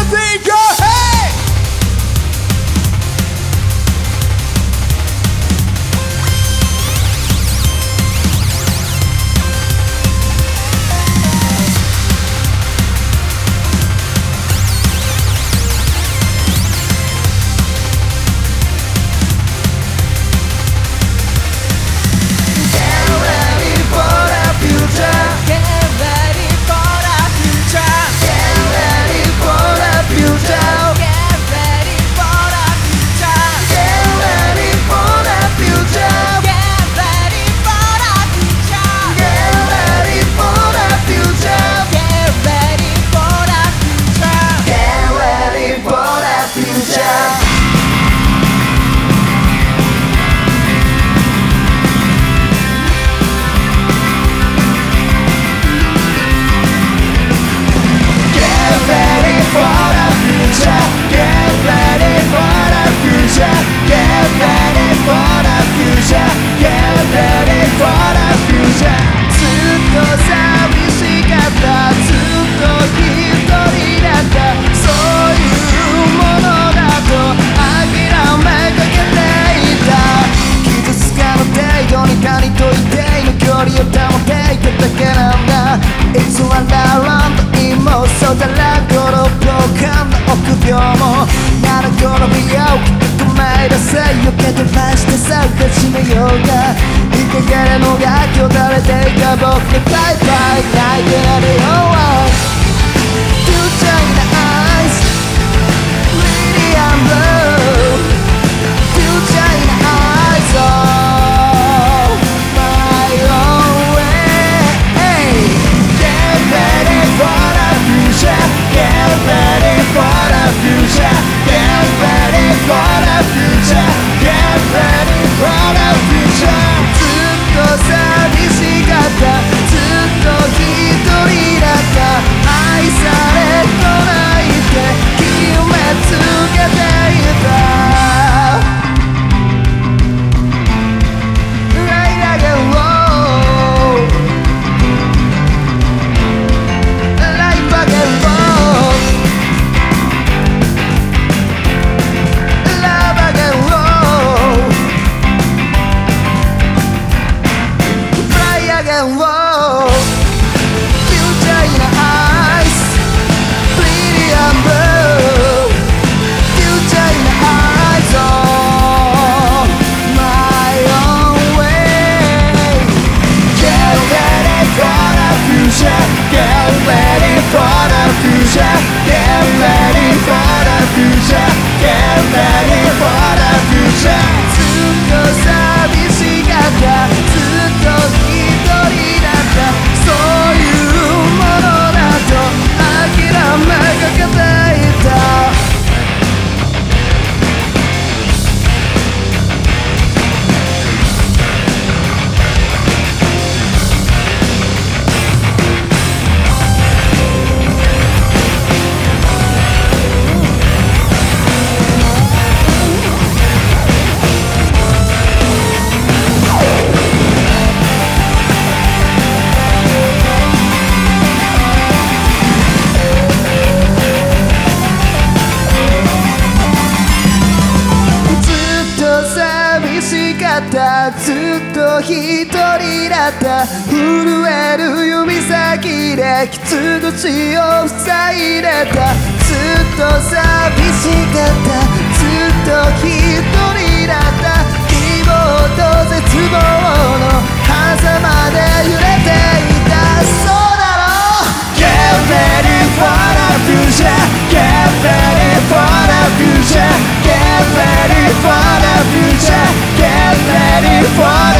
everything go hey! そうだらこの秒間の臆病もならこの美容器と前出せよけ飛ばしてさ始めようがいかげるのが今日垂れていた僕でバイバイ泣いてやるよ Future in the eyes Really I'm blue Future in the eyes Oh my own way Get ready for Get ready for the future. Get ready for the future. Get ready for the future. ずっと寂しかった。ずっと一人だった。愛されっこないって決めつけていた。ずっと一人だった震える指先で傷口を塞いでたずっと寂しかったずっと一人だった希望と絶望の狭間で揺れていたそうだろう Get ready for the future Get ready for the future Get ready for the future Get ready for